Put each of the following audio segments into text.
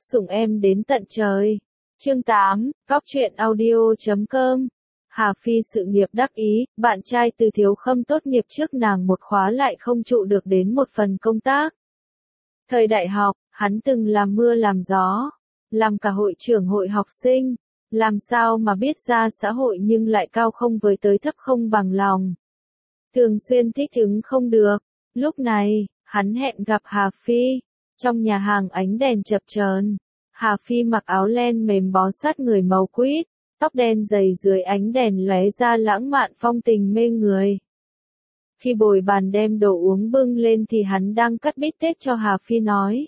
sủng em đến tận trời. Chương 8, Góc truyện audio.com. Hà Phi sự nghiệp đắc ý, bạn trai Từ Thiếu Khâm tốt nghiệp trước nàng một khóa lại không trụ được đến một phần công tác. Thời đại học, hắn từng làm mưa làm gió, làm cả hội trưởng hội học sinh, làm sao mà biết ra xã hội nhưng lại cao không với tới thấp không bằng lòng. Thường xuyên thích ứng không được, lúc này, hắn hẹn gặp Hà Phi, trong nhà hàng ánh đèn chập chờn. Hà Phi mặc áo len mềm bó sát người màu quýt, tóc đen dày dưới ánh đèn lóe ra lãng mạn phong tình mê người. Khi bồi bàn đem đồ uống bưng lên thì hắn đang cắt bít tết cho Hà Phi nói.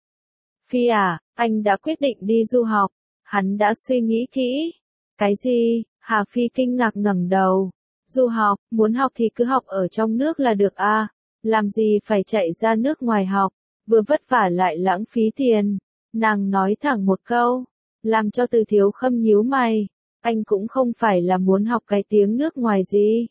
Phi à, anh đã quyết định đi du học. Hắn đã suy nghĩ kỹ. Cái gì? Hà Phi kinh ngạc ngẩng đầu. Du học, muốn học thì cứ học ở trong nước là được à, làm gì phải chạy ra nước ngoài học, vừa vất vả lại lãng phí tiền. Nàng nói thẳng một câu, làm cho Từ Thiếu Khâm nhíu mày. Anh cũng không phải là muốn học cái tiếng nước ngoài gì.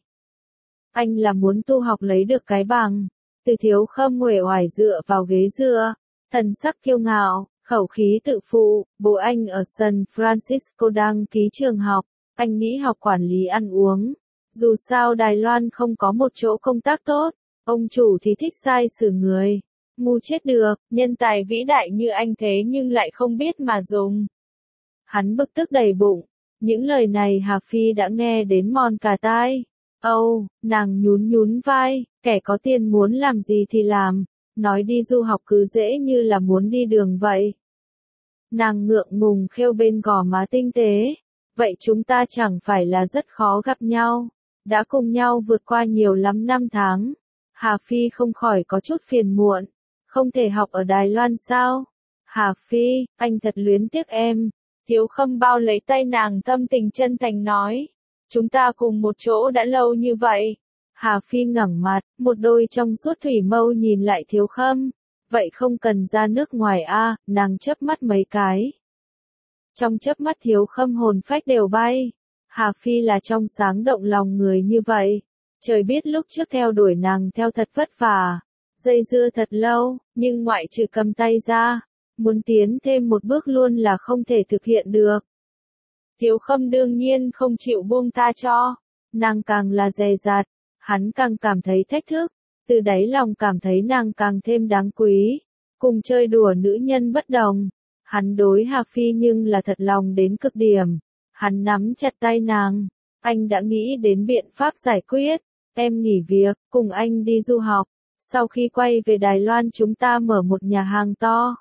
Anh là muốn tu học lấy được cái bằng. Từ Thiếu Khâm uể oải dựa vào ghế dựa, thần sắc kiêu ngạo, khẩu khí tự phụ. Bố anh ở San Francisco đăng ký trường học, anh nghĩ học quản lý ăn uống. Dù sao Đài Loan không có một chỗ công tác tốt, ông chủ thì thích sai xử người. Ngu chết được, nhân tài vĩ đại như anh thế nhưng lại không biết mà dùng. Hắn bực tức đầy bụng, những lời này Hà Phi đã nghe đến mòn cả tai. Nàng nhún nhún vai, kẻ có tiền muốn làm gì thì làm, nói đi du học cứ dễ như là muốn đi đường vậy. Nàng ngượng ngùng khêu bên gò má tinh tế, vậy chúng ta chẳng phải là rất khó gặp nhau, đã cùng nhau vượt qua nhiều lắm năm tháng. Hà Phi không khỏi có chút phiền muộn, không thể học ở Đài Loan sao? Hà Phi, anh thật luyến tiếc em. Thiếu Khâm bao lấy tay nàng thâm tình chân thành nói. Chúng ta cùng một chỗ đã lâu như vậy. Hà Phi ngẩng mặt, một đôi trong suốt thủy mâu nhìn lại Thiếu Khâm. Vậy không cần ra nước ngoài à, nàng chớp mắt mấy cái. Trong chớp mắt Thiếu Khâm hồn phách đều bay. Hà Phi là trong sáng động lòng người như vậy. Trời biết lúc trước theo đuổi nàng theo thật vất vả, dây dưa thật lâu, nhưng ngoại trừ cầm tay ra, muốn tiến thêm một bước luôn là không thể thực hiện được. Thiếu Khâm đương nhiên không chịu buông tha cho, nàng càng là dè dặt, hắn càng cảm thấy thách thức, từ đáy lòng cảm thấy nàng càng thêm đáng quý, cùng chơi đùa nữ nhân bất đồng. Hắn đối Hà Phi nhưng là thật lòng đến cực điểm, hắn nắm chặt tay nàng, anh đã nghĩ đến biện pháp giải quyết, em nghỉ việc, cùng anh đi du học, sau khi quay về Đài Loan chúng ta mở một nhà hàng to.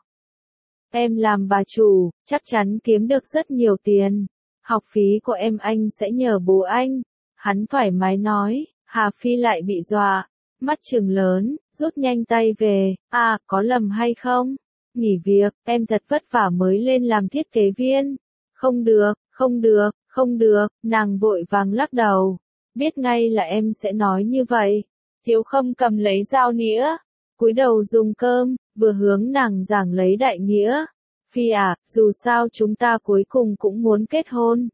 Em làm bà chủ, chắc chắn kiếm được rất nhiều tiền. Học phí của em anh sẽ nhờ bố anh. Hắn thoải mái nói. Hà Phi lại bị dọa, mắt trừng lớn, rút nhanh tay về. À, có lầm hay không? Nghỉ việc, em thật vất vả mới lên làm thiết kế viên. Không được, không được, không được, nàng vội vàng lắc đầu. Biết ngay là em sẽ nói như vậy. Thiếu Khâm cầm lấy dao nĩa, cúi đầu dùng cơm, vừa hướng nàng giảng lấy đại nghĩa. Phi à, dù sao chúng ta cuối cùng cũng muốn kết hôn.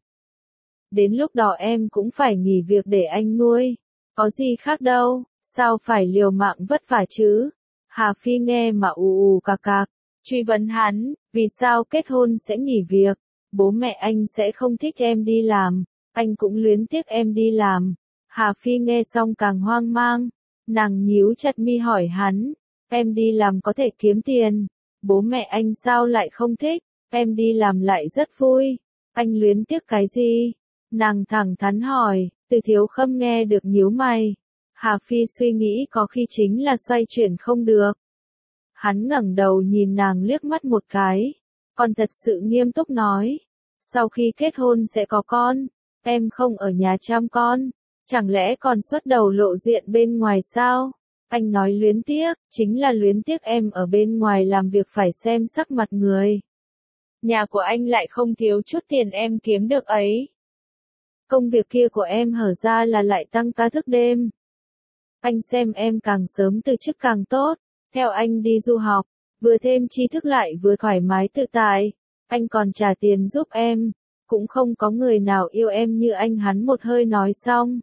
Đến lúc đó em cũng phải nghỉ việc để anh nuôi. Có gì khác đâu, sao phải liều mạng vất vả chứ? Hà Phi nghe mà ù cạc cạc, truy vấn hắn, vì sao kết hôn sẽ nghỉ việc? Bố mẹ anh sẽ không thích em đi làm, anh cũng luyến tiếc em đi làm. Hà Phi nghe xong càng hoang mang, nàng nhíu chặt mi hỏi hắn, em đi làm có thể kiếm tiền, bố mẹ anh sao lại không thích, em đi làm lại rất vui, anh luyến tiếc cái gì? Nàng thẳng thắn hỏi. Từ Thiếu Khâm nghe được nhíu mày. Hà Phi suy nghĩ có khi chính là xoay chuyển không được. Hắn ngẩng đầu nhìn nàng liếc mắt một cái, còn thật sự nghiêm túc nói. Sau khi kết hôn sẽ có con, em không ở nhà chăm con, chẳng lẽ còn xuất đầu lộ diện bên ngoài sao? Anh nói luyến tiếc, chính là luyến tiếc em ở bên ngoài làm việc phải xem sắc mặt người. Nhà của anh lại không thiếu chút tiền em kiếm được ấy. Công việc kia của em hở ra là lại tăng ca thức đêm. Anh xem em càng sớm từ chức càng tốt, theo anh đi du học, vừa thêm tri thức lại vừa thoải mái tự tại, anh còn trả tiền giúp em, cũng không có người nào yêu em như anh. Hắn một hơi nói xong.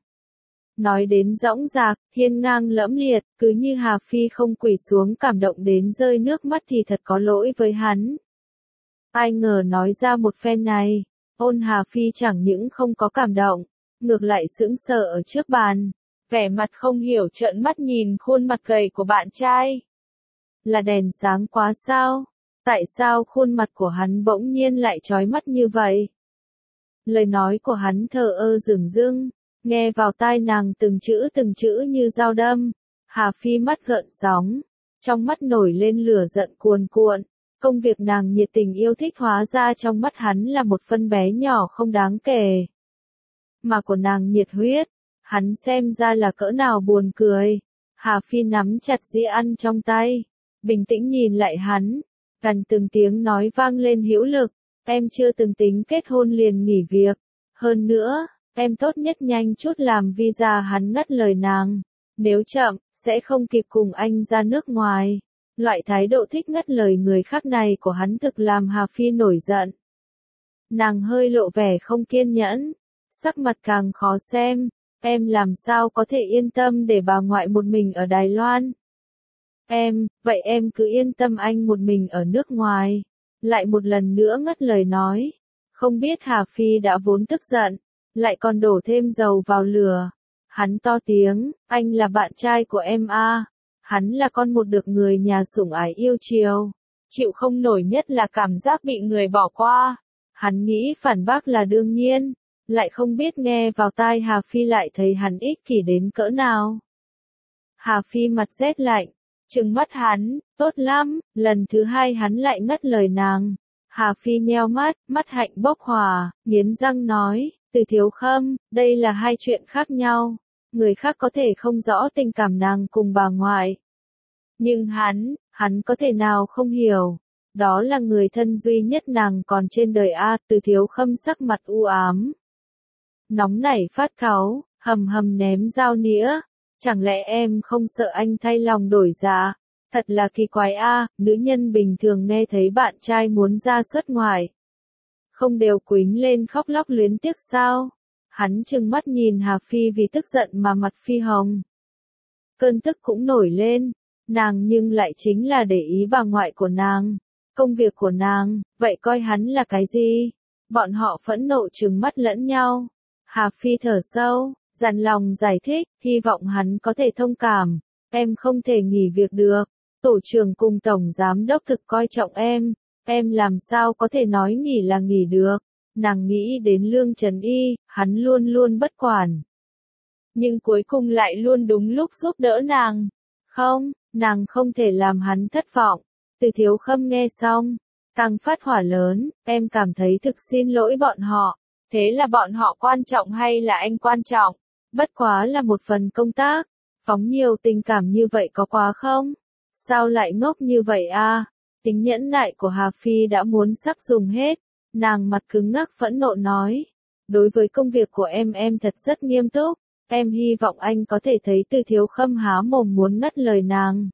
Nói đến dõng dạc, hiên ngang lẫm liệt, cứ như Hà Phi không quỳ xuống cảm động đến rơi nước mắt thì thật có lỗi với hắn. Ai ngờ nói ra một phen này, Ôn Hà Phi chẳng những không có cảm động, ngược lại sững sờ ở trước bàn, vẻ mặt không hiểu trợn mắt nhìn khuôn mặt gầy của bạn trai. Là đèn sáng quá sao? Tại sao khuôn mặt của hắn bỗng nhiên lại chói mắt như vậy? Lời nói của hắn thờ ơ dửng dưng, nghe vào tai nàng từng chữ như dao đâm. Hà Phi mắt gợn sóng, trong mắt nổi lên lửa giận cuồn cuộn. Công việc nàng nhiệt tình yêu thích hóa ra trong mắt hắn là một phân bé nhỏ không đáng kể. Mà của nàng nhiệt huyết, hắn xem ra là cỡ nào buồn cười. Hà Phi nắm chặt dĩa ăn trong tay, bình tĩnh nhìn lại hắn, gần từng tiếng nói vang lên hữu lực, em chưa từng tính kết hôn liền nghỉ việc. Hơn nữa, em tốt nhất nhanh chút làm visa. Hắn ngắt lời nàng, nếu chậm, sẽ không kịp cùng anh ra nước ngoài. Loại thái độ thích ngắt lời người khác này của hắn thực làm Hà Phi nổi giận. Nàng hơi lộ vẻ không kiên nhẫn, sắc mặt càng khó xem, em làm sao có thể yên tâm để bà ngoại một mình ở Đài Loan? Vậy em cứ yên tâm anh một mình ở nước ngoài. Lại một lần nữa ngắt lời nói, không biết Hà Phi đã vốn tức giận, lại còn đổ thêm dầu vào lửa. Hắn to tiếng, anh là bạn trai của em à. Hắn là con một được người nhà sủng ái yêu chiều, chịu không nổi nhất là cảm giác bị người bỏ qua. Hắn nghĩ phản bác là đương nhiên, lại không biết nghe vào tai Hà Phi lại thấy hắn ích kỷ đến cỡ nào. Hà Phi mặt rét lạnh, trừng mắt hắn, tốt lắm, lần thứ hai hắn lại ngắt lời nàng. Hà Phi nheo mắt, mắt hạnh bốc hỏa, nghiến răng nói, Từ Thiếu Khâm, đây là hai chuyện khác nhau. Người khác có thể không rõ tình cảm nàng cùng bà ngoại. Nhưng hắn có thể nào không hiểu. Đó là người thân duy nhất nàng còn trên đời a. Từ Thiếu Khâm sắc mặt u ám, nóng nảy phát cáu, hầm hầm ném dao nĩa. Chẳng lẽ em không sợ anh thay lòng đổi dạ? Thật là kỳ quái a, nữ nhân bình thường nghe thấy bạn trai muốn ra xuất ngoại, không đều quýnh lên khóc lóc luyến tiếc sao? Hắn trừng mắt nhìn Hà Phi vì tức giận mà mặt phi hồng. Cơn tức cũng nổi lên, nàng nhưng lại chính là để ý bà ngoại của nàng, công việc của nàng, vậy coi hắn là cái gì? Bọn họ phẫn nộ trừng mắt lẫn nhau. Hà Phi thở sâu, dằn lòng giải thích, hy vọng hắn có thể thông cảm. Em không thể nghỉ việc được, tổ trưởng cùng tổng giám đốc thực coi trọng em làm sao có thể nói nghỉ là nghỉ được. Nàng nghĩ đến Lương Trấn Y, hắn luôn luôn bất quản. Nhưng cuối cùng lại luôn đúng lúc giúp đỡ nàng. Không, nàng không thể làm hắn thất vọng. Từ Thiếu Khâm nghe xong, càng phát hỏa lớn, em cảm thấy thực xin lỗi bọn họ. Thế là bọn họ quan trọng hay là anh quan trọng? Bất quá là một phần công tác. Phóng nhiều tình cảm như vậy có quá không? Sao lại ngốc như vậy a? Tính nhẫn nại của Hà Phi đã muốn sắp dùng hết. Nàng mặt cứng ngắc phẫn nộ nói. Đối với công việc của em thật rất nghiêm túc. Em hy vọng anh có thể thấy Từ Thiếu Khâm há mồm muốn ngắt lời nàng.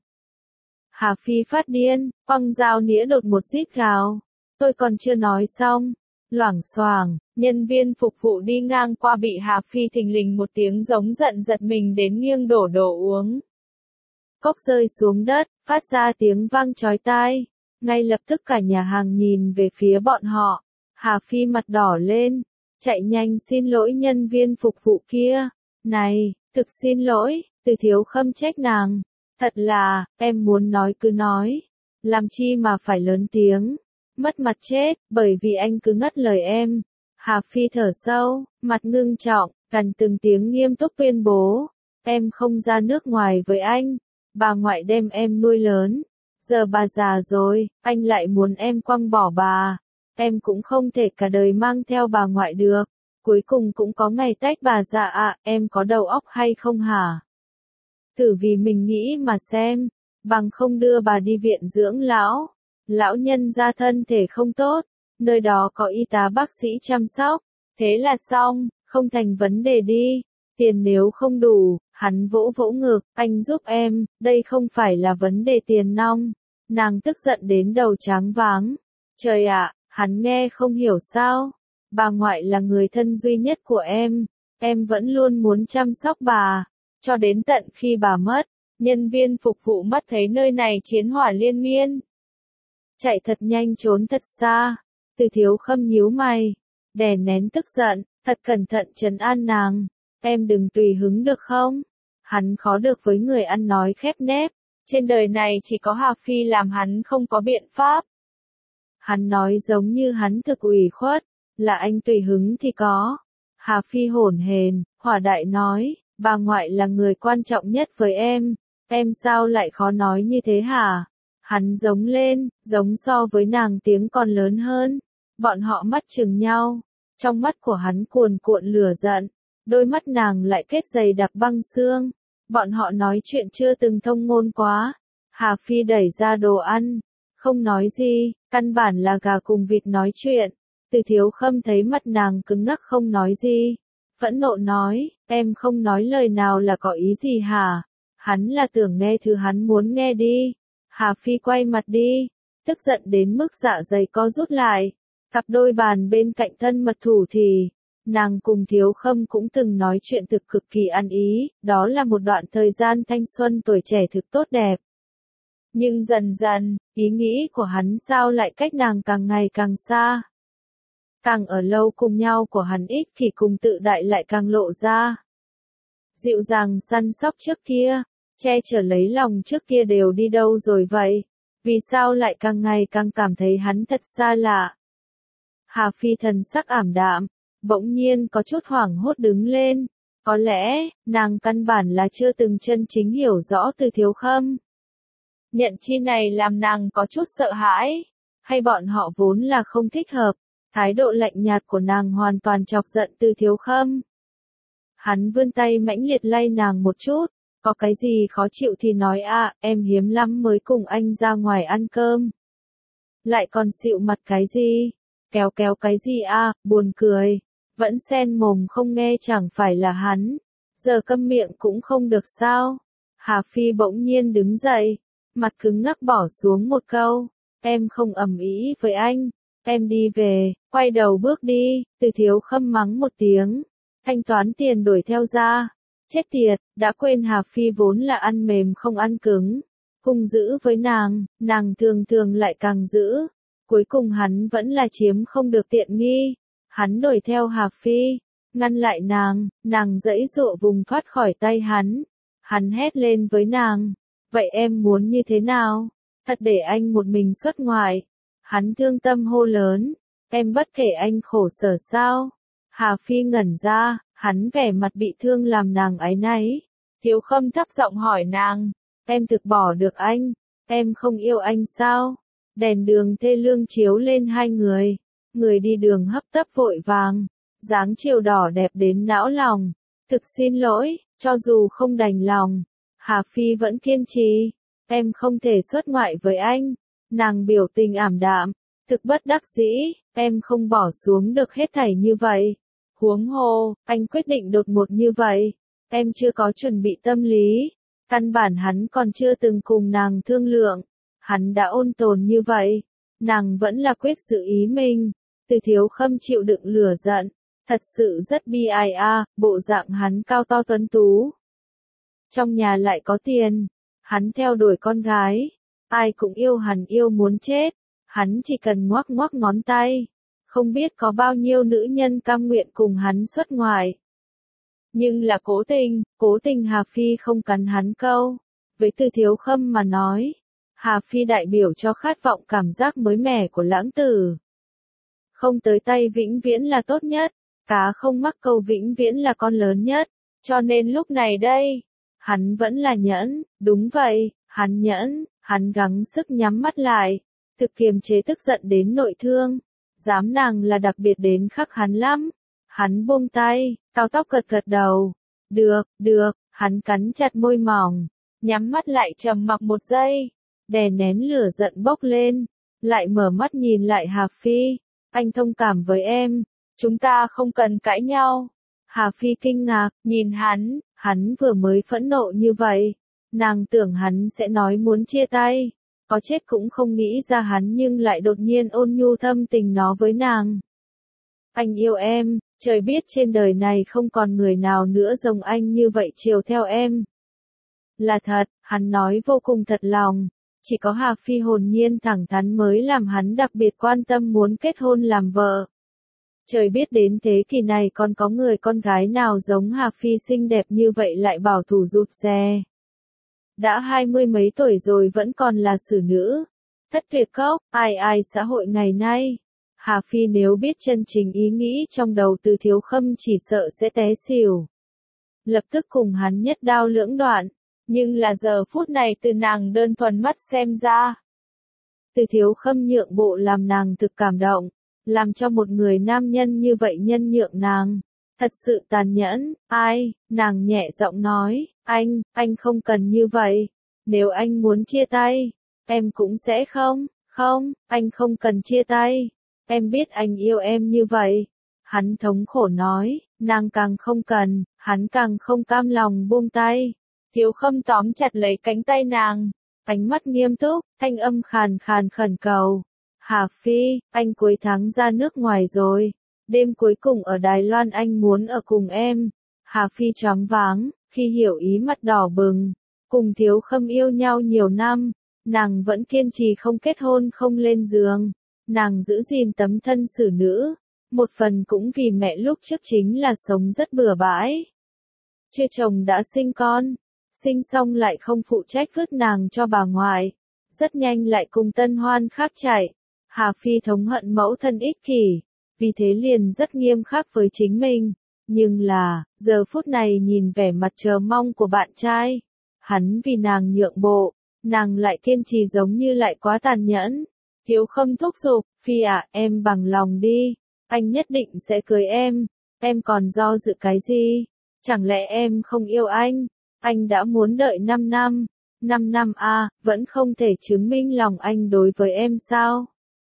Hà Phi phát điên, quăng dao nĩa đột một rít gào. Tôi còn chưa nói xong. Loảng xoảng, nhân viên phục vụ đi ngang qua bị Hà Phi thình lình một tiếng giống giận giật mình đến nghiêng đổ đồ uống. Cốc rơi xuống đất, phát ra tiếng vang chói tai. Ngay lập tức cả nhà hàng nhìn về phía bọn họ. Hà Phi mặt đỏ lên, chạy nhanh xin lỗi nhân viên phục vụ kia. Này, thực xin lỗi, Từ Thiếu Khâm trách nàng. Thật là, em muốn nói cứ nói. Làm chi mà phải lớn tiếng. Mất mặt chết, bởi vì anh cứ ngắt lời em. Hà Phi thở sâu, mặt ngưng trọng, gần từng tiếng nghiêm túc tuyên bố. Em không ra nước ngoài với anh. Bà ngoại đem em nuôi lớn. Giờ bà già rồi, anh lại muốn em quăng bỏ bà. Em cũng không thể cả đời mang theo bà ngoại được. Cuối cùng cũng có ngày tách bà ra ạ, em có đầu óc hay không hả? Thử vì mình nghĩ mà xem, bằng không đưa bà đi viện dưỡng lão. Lão nhân ra thân thể không tốt, nơi đó có y tá bác sĩ chăm sóc. Thế là xong, không thành vấn đề đi. Tiền nếu không đủ, hắn vỗ vỗ ngực, anh giúp em, đây không phải là vấn đề tiền nong. Nàng tức giận đến đầu tráng váng. Trời ạ, hắn nghe không hiểu sao. Bà ngoại là người thân duy nhất của em vẫn luôn muốn chăm sóc bà. Cho đến tận khi bà mất, nhân viên phục vụ mắt thấy nơi này chiến hỏa liên miên. Chạy thật nhanh trốn thật xa, Từ Thiếu Khâm nhíu mày, đè nén tức giận, thật cẩn thận trấn an nàng, em đừng tùy hứng được không? Hắn khó được với người ăn nói khép nép, trên đời này chỉ có Hà Phi làm hắn không có biện pháp. Hắn nói giống như hắn thực ủy khuất, là anh tùy hứng thì có. Hà Phi hổn hển, hỏa đại nói, bà ngoại là người quan trọng nhất với em sao lại khó nói như thế hả? Hắn giống lên, giống so với nàng tiếng còn lớn hơn. Bọn họ mắt chừng nhau, trong mắt của hắn cuồn cuộn lửa giận, đôi mắt nàng lại kết dày đặc băng xương. Bọn họ nói chuyện chưa từng thông ngôn quá. Hà Phi đẩy ra đồ ăn, không nói gì, căn bản là gà cùng vịt nói chuyện. Từ Thiếu Khâm thấy mặt nàng cứng ngắc không nói gì, phẫn nộ nói, em không nói lời nào là có ý gì hả? Hắn là tưởng nghe thứ hắn muốn nghe đi. Hà Phi quay mặt đi, tức giận đến mức dạ dày co rút lại. Cặp đôi bàn bên cạnh thân mật thủ thì, nàng cùng Thiếu Khâm cũng từng nói chuyện thực cực kỳ ăn ý, đó là một đoạn thời gian thanh xuân tuổi trẻ thực tốt đẹp. Nhưng dần dần, ý nghĩ của hắn sao lại cách nàng càng ngày càng xa. Càng ở lâu cùng nhau của hắn ích thì cùng tự đại lại càng lộ ra. Dịu dàng săn sóc trước kia, che chở lấy lòng trước kia đều đi đâu rồi vậy? Vì sao lại càng ngày càng cảm thấy hắn thật xa lạ? Hà Phi thần sắc ảm đạm, bỗng nhiên có chút hoảng hốt đứng lên. Có lẽ, nàng căn bản là chưa từng chân chính hiểu rõ Từ Thiếu Khâm. Nhận chi này làm nàng có chút sợ hãi, hay bọn họ vốn là không thích hợp, thái độ lạnh nhạt của nàng hoàn toàn chọc giận Từ Thiếu Khâm. Hắn vươn tay mãnh liệt lay nàng một chút, có cái gì khó chịu thì nói em hiếm lắm mới cùng anh ra ngoài ăn cơm. Lại còn xịu mặt cái gì, kéo cái gì buồn cười, vẫn sen mồm không nghe chẳng phải là hắn, giờ câm miệng cũng không được sao. Hà Phi bỗng nhiên đứng dậy, mặt cứng ngắc bỏ xuống một câu, em không ầm ĩ với anh, em đi về, quay đầu bước đi. Từ Thiếu Khâm mắng một tiếng, thanh toán tiền đuổi theo ra, chết tiệt, đã quên Hà Phi vốn là ăn mềm không ăn cứng, cùng giữ với nàng thường thường lại càng giữ, cuối cùng hắn vẫn là chiếm không được tiện nghi, hắn đuổi theo Hà Phi, ngăn lại nàng giãy giụa vùng thoát khỏi tay hắn hét lên với nàng. Vậy em muốn như thế nào? Thật để anh một mình xuất ngoại? Hắn thương tâm hô lớn. Em bất kể anh khổ sở sao? Hà Phi ngẩn ra, hắn vẻ mặt bị thương làm nàng áy náy. Thiếu Khâm thấp giọng hỏi nàng. Em thực bỏ được anh? Em không yêu anh sao? Đèn đường thê lương chiếu lên hai người. Người đi đường hấp tấp vội vàng. Dáng chiều đỏ đẹp đến não lòng. Thực xin lỗi, cho dù không đành lòng. Hà Phi vẫn kiên trì, em không thể xuất ngoại với anh. Nàng biểu tình ảm đạm, thực bất đắc dĩ, em không bỏ xuống được hết thảy như vậy. Huống hồ, anh quyết định đột ngột như vậy, em chưa có chuẩn bị tâm lý. Căn bản hắn còn chưa từng cùng nàng thương lượng, hắn đã ôn tồn như vậy, nàng vẫn là quyết giữ ý mình. Từ Thiếu Khâm chịu đựng lửa giận, thật sự rất bi ai bộ dạng hắn cao to tuấn tú. Trong nhà lại có tiền, hắn theo đuổi con gái, ai cũng yêu hắn yêu muốn chết, hắn chỉ cần ngoắc ngoắc ngón tay, không biết có bao nhiêu nữ nhân cam nguyện cùng hắn xuất ngoại. Nhưng là cố tình Hà Phi không cắn hắn câu, với Từ Thiếu Khâm mà nói, Hà Phi đại biểu cho khát vọng cảm giác mới mẻ của lãng tử. Không tới tay vĩnh viễn là tốt nhất, cá không mắc câu vĩnh viễn là con lớn nhất, cho nên lúc này đây, hắn vẫn là nhẫn, đúng vậy, hắn nhẫn, hắn gắng sức nhắm mắt lại, thực kiềm chế tức giận đến nội thương, dám nàng là đặc biệt đến khắc hắn lắm. Hắn buông tay, cao tóc gật đầu, được, hắn cắn chặt môi mỏng, nhắm mắt lại trầm mặc một giây, đè nén lửa giận bốc lên, lại mở mắt nhìn lại Hà Phi, anh thông cảm với em, chúng ta không cần cãi nhau. Hà Phi kinh ngạc, nhìn hắn vừa mới phẫn nộ như vậy, nàng tưởng hắn sẽ nói muốn chia tay, có chết cũng không nghĩ ra hắn nhưng lại đột nhiên ôn nhu thâm tình nói với nàng. Anh yêu em, trời biết trên đời này không còn người nào nữa giống anh như vậy chiều theo em. Là thật, hắn nói vô cùng thật lòng, Chỉ có Hà Phi hồn nhiên thẳng thắn mới làm hắn đặc biệt quan tâm muốn kết hôn làm vợ. Trời biết đến thế kỷ này còn có người con gái nào giống Hà Phi xinh đẹp như vậy lại bảo thủ rụt rè. Đã 20 mấy tuổi rồi vẫn còn là xử nữ. Thất tuyệt cốc, ai xã hội ngày nay. Hà Phi nếu biết chân chính ý nghĩ trong đầu Từ Thiếu Khâm chỉ sợ sẽ té xỉu. Lập tức cùng hắn nhất đao lưỡng đoạn. Nhưng là giờ phút này từ nàng đơn thuần mắt xem ra. Từ Thiếu Khâm nhượng bộ làm nàng thực cảm động. Làm cho một người nam nhân như vậy nhân nhượng nàng. Thật sự tàn nhẫn, nàng nhẹ giọng nói, anh không cần như vậy. Nếu anh muốn chia tay, em cũng sẽ không, anh không cần chia tay. Em biết anh yêu em như vậy. Hắn thống khổ nói, nàng càng không cần, hắn càng không cam lòng buông tay. Thiếu Khâm tóm chặt lấy cánh tay nàng, ánh mắt nghiêm túc, thanh âm khàn khàn khẩn cầu. Hà Phi, anh cuối tháng ra nước ngoài rồi. Đêm cuối cùng ở Đài Loan anh muốn ở cùng em. Hà Phi choáng váng, khi hiểu ý mặt đỏ bừng. Cùng Thiếu Khâm yêu nhau nhiều năm, nàng vẫn kiên trì không kết hôn không lên giường. Nàng giữ gìn tấm thân xử nữ. Một phần cũng vì mẹ lúc trước chính là sống rất bừa bãi. Chưa chồng đã sinh con. Sinh xong lại không phụ trách vứt nàng cho bà ngoại. Rất nhanh lại cùng tân hoan khác chạy. Hà Phi thống hận mẫu thân ích kỷ, vì thế liền rất nghiêm khắc với chính mình. Nhưng là, giờ phút này nhìn vẻ mặt chờ mong của bạn trai, hắn vì nàng nhượng bộ, nàng lại kiên trì giống như lại quá tàn nhẫn. Thiếu Khâm thúc giục, Phi à, em bằng lòng đi, anh nhất định sẽ cưới em còn do dự cái gì? Chẳng lẽ em không yêu anh đã muốn đợi 5 năm, 5 năm vẫn không thể chứng minh lòng anh đối với em sao?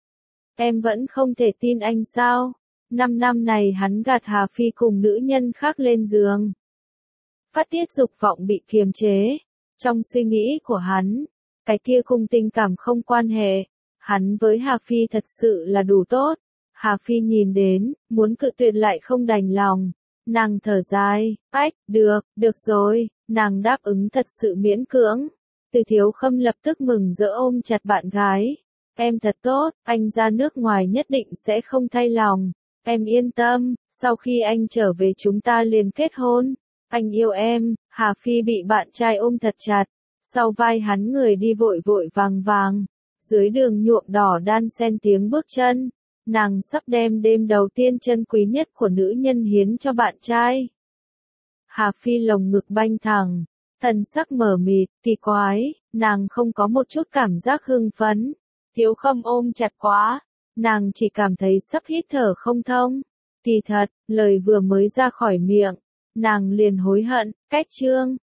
Em vẫn không thể tin anh sao? 5 năm này hắn gạt Hà Phi cùng nữ nhân khác lên giường. Phát tiết dục vọng bị kiềm chế. Trong suy nghĩ của hắn, cái kia cùng tình cảm không quan hệ. Hắn với Hà Phi thật sự là đủ tốt. Hà Phi nhìn đến, muốn cự tuyệt lại không đành lòng. Nàng thở dài, được rồi, nàng đáp ứng thật sự miễn cưỡng. Từ Thiếu Khâm lập tức mừng rỡ ôm chặt bạn gái. Em thật tốt, anh ra nước ngoài nhất định sẽ không thay lòng. Em yên tâm, sau khi anh trở về chúng ta liền kết hôn. Anh yêu em. Hà Phi bị bạn trai ôm thật chặt. Sau vai hắn người đi vội vội vàng vàng. Dưới đường nhuộm đỏ đan xen tiếng bước chân. Nàng sắp đem đêm đầu tiên chân quý nhất của nữ nhân hiến cho bạn trai. Hà Phi lồng ngực banh thẳng. Thần sắc mờ mịt, kỳ quái, nàng không có một chút cảm giác hưng phấn. Thiếu Khâm ôm chặt quá, nàng chỉ cảm thấy sắp hít thở không thông. Kỳ thật, lời vừa mới ra khỏi miệng, nàng liền hối hận, cách chương.